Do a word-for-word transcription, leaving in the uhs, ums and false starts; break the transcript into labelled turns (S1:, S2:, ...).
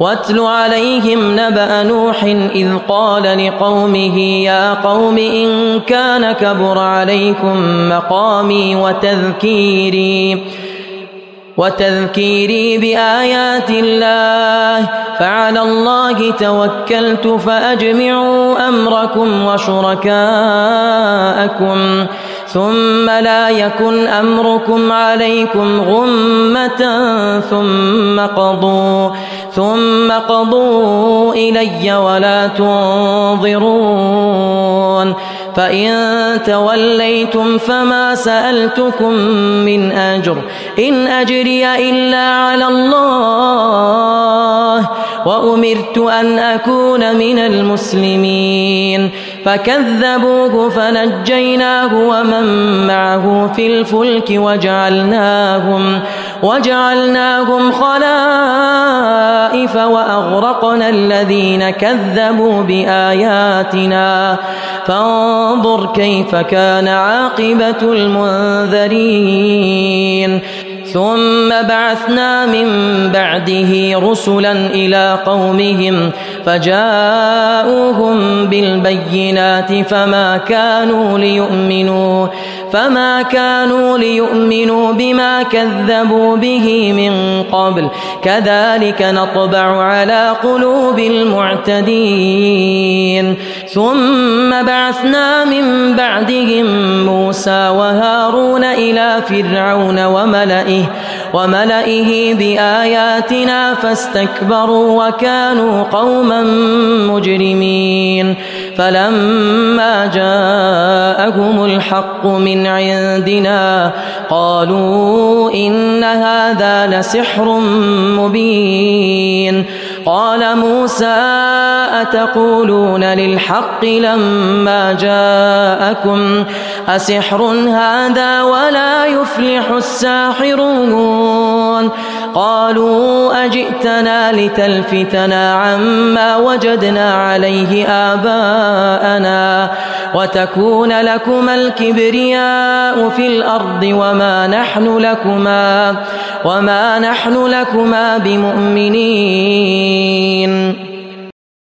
S1: واتل عليهم نبأ نوح إذ قال لقومه يا قوم إن كان كبر عليكم مقامي وتذكيري وتذكيري بآيات الله فعلى الله توكلت فأجمعوا أمركم وشركاءكم ثم لا يكن أمركم عليكم غمة ثم قضوا ثم قضوا إلي ولا تنظرون فإن توليتم فما سألتكم من أجر إن أجري إلا على الله وأمرت أن أكون من المسلمين فكذبوه فنجيناه ومن معه في الفلك وجعلناهم وجعلناهم خلائف وأغرقنا الذين كذبوا بآياتنا فانظر كيف كان عاقبة المنذرين ثم بعثنا من بعده رسلا إلى قومهم فجاءوهم بالبينات فما كانوا ليؤمنوا فما كانوا ليؤمنوا بما كذبوا به من قبل كذلك نطبع على قلوب المعتدين ثم بعثنا من بعدهم موسى وهارون إلى فرعون وملئه وملئه بآياتنا فاستكبروا وكانوا قوما مجرمين فلما جاءهم الحق من عندنا قالوا إن هذا لسحر مبين قال موسى أتقولون للحق لما جاءكم أسحر هذا ولا يفلح الساحرون قالوا أجئتنا لتلفتنا عما وجدنا عليه آباءنا وتكون لكما الكبرياء في الأرض وما نحن لكما وما نحن لكما بمؤمنين